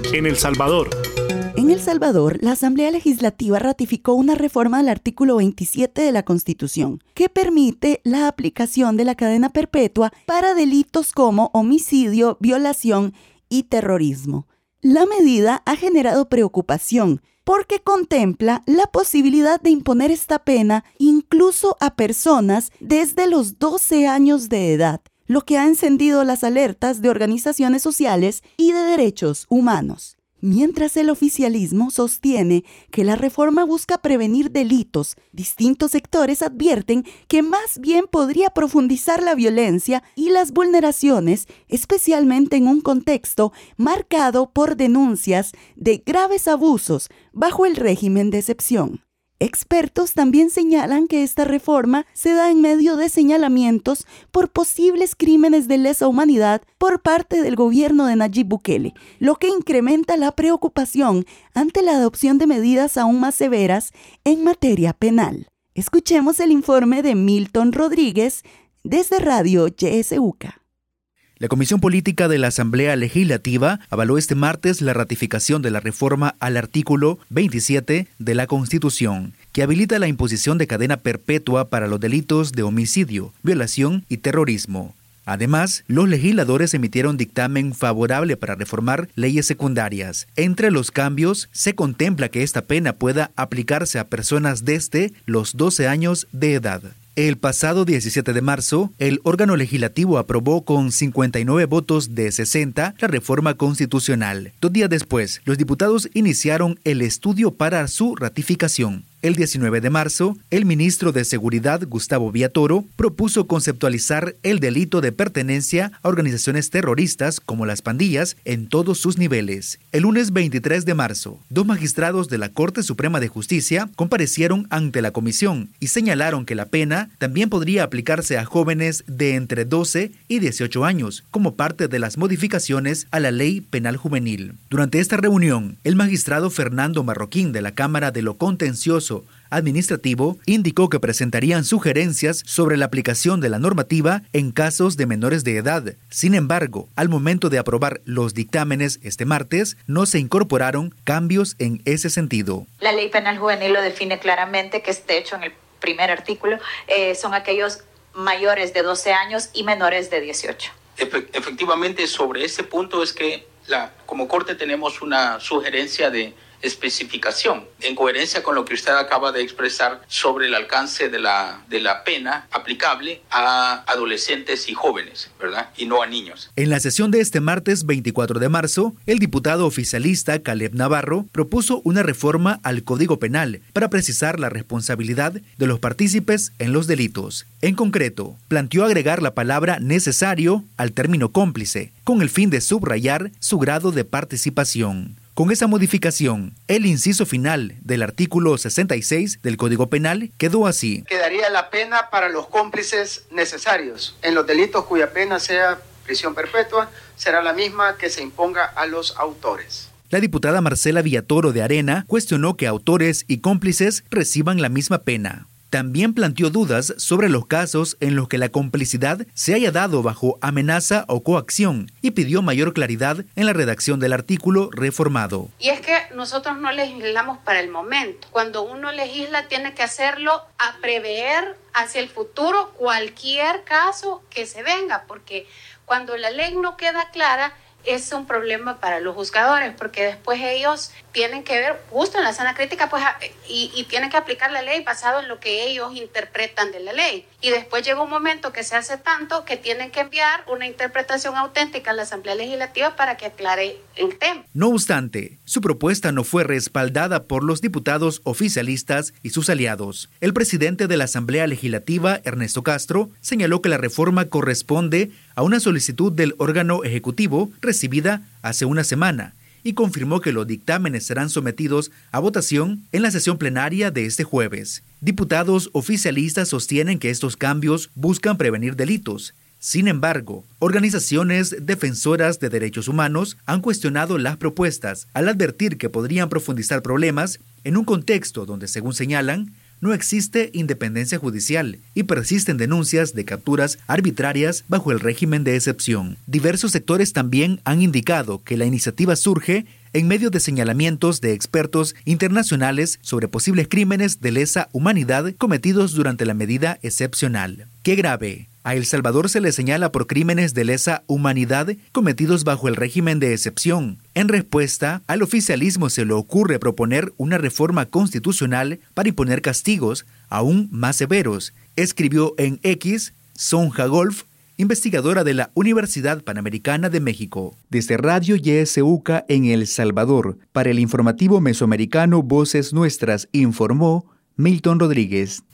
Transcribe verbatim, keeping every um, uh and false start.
En El Salvador. En El Salvador, la Asamblea Legislativa ratificó una reforma al artículo veintisiete de la Constitución que permite la aplicación de la cadena perpetua para delitos como homicidio, violación y terrorismo. La medida ha generado preocupación porque contempla la posibilidad de imponer esta pena incluso a personas desde los doce años de edad, lo que ha encendido las alertas de organizaciones sociales y de derechos humanos. Mientras el oficialismo sostiene que la reforma busca prevenir delitos, distintos sectores advierten que más bien podría profundizar la violencia y las vulneraciones, especialmente en un contexto marcado por denuncias de graves abusos bajo el régimen de excepción. Expertos también señalan que esta reforma se da en medio de señalamientos por posibles crímenes de lesa humanidad por parte del gobierno de Nayib Bukele, lo que incrementa la preocupación ante la adopción de medidas aún más severas en materia penal. Escuchemos el informe de Milton Rodríguez desde Radio Y S U C A. La Comisión Política de la Asamblea Legislativa avaló este martes la ratificación de la reforma al artículo veintisiete de la Constitución, que habilita la imposición de cadena perpetua para los delitos de homicidio, violación y terrorismo. Además, los legisladores emitieron dictamen favorable para reformar leyes secundarias. Entre los cambios, se contempla que esta pena pueda aplicarse a personas desde los doce años de edad. El pasado diecisiete de marzo, el órgano legislativo aprobó con cincuenta y nueve votos de sesenta la reforma constitucional. Dos días después, los diputados iniciaron el estudio para su ratificación. El diecinueve de marzo, el ministro de Seguridad, Gustavo Villatoro, propuso conceptualizar el delito de pertenencia a organizaciones terroristas como las pandillas en todos sus niveles. El lunes veintitrés de marzo, dos magistrados de la Corte Suprema de Justicia comparecieron ante la comisión y señalaron que la pena también podría aplicarse a jóvenes de entre doce y dieciocho años, como parte de las modificaciones a la Ley Penal Juvenil. Durante esta reunión, el magistrado Fernando Marroquín de la Cámara de lo Contencioso Administrativo indicó que presentarían sugerencias sobre la aplicación de la normativa en casos de menores de edad. Sin embargo, al momento de aprobar los dictámenes este martes, no se incorporaron cambios en ese sentido. La Ley Penal Juvenil lo define claramente, que de hecho en el primer artículo eh, son aquellos mayores de doce años y menores de dieciocho. Efe- efectivamente, sobre ese punto es que la, como Corte tenemos una sugerencia de especificación, en coherencia con lo que usted acaba de expresar sobre el alcance de la, de la pena aplicable a adolescentes y jóvenes, ¿verdad? Y no a niños. En la sesión de este martes veinticuatro de marzo, el diputado oficialista Caleb Navarro propuso una reforma al Código Penal para precisar la responsabilidad de los partícipes en los delitos. En concreto, planteó agregar la palabra necesario al término cómplice, con el fin de subrayar su grado de participación. Con esa modificación, el inciso final del artículo sesenta y seis del Código Penal quedó así. Quedaría la pena para los cómplices necesarios. En los delitos cuya pena sea prisión perpetua, será la misma que se imponga a los autores. La diputada Marcela Villatoro de Arena cuestionó que autores y cómplices reciban la misma pena. También planteó dudas sobre los casos en los que la complicidad se haya dado bajo amenaza o coacción y pidió mayor claridad en la redacción del artículo reformado. Y es que nosotros no legislamos para el momento. Cuando uno legisla tiene que hacerlo a prever hacia el futuro cualquier caso que se venga, porque cuando la ley no queda clara, es un problema para los juzgadores, porque después ellos tienen que ver justo en la sana crítica pues, y, y tienen que aplicar la ley basado en lo que ellos interpretan de la ley. Y después llega un momento que se hace tanto que tienen que enviar una interpretación auténtica a la Asamblea Legislativa para que aclare el tema. No obstante, su propuesta no fue respaldada por los diputados oficialistas y sus aliados. El presidente de la Asamblea Legislativa, Ernesto Castro, señaló que la reforma corresponde a una solicitud del órgano ejecutivo recibida hace una semana y confirmó que los dictámenes serán sometidos a votación en la sesión plenaria de este jueves. Diputados oficialistas sostienen que estos cambios buscan prevenir delitos. Sin embargo, organizaciones defensoras de derechos humanos han cuestionado las propuestas al advertir que podrían profundizar problemas en un contexto donde, según señalan, no existe independencia judicial y persisten denuncias de capturas arbitrarias bajo el régimen de excepción. Diversos sectores también han indicado que la iniciativa surge en medio de señalamientos de expertos internacionales sobre posibles crímenes de lesa humanidad cometidos durante la medida excepcional. ¡Qué grave! A El Salvador se le señala por crímenes de lesa humanidad cometidos bajo el régimen de excepción. En respuesta, al oficialismo se le ocurre proponer una reforma constitucional para imponer castigos aún más severos, escribió en X Sonja Golf, investigadora de la Universidad Panamericana de México. Desde Radio Y S U C A en El Salvador, para el informativo mesoamericano Voces Nuestras, informó Milton Rodríguez.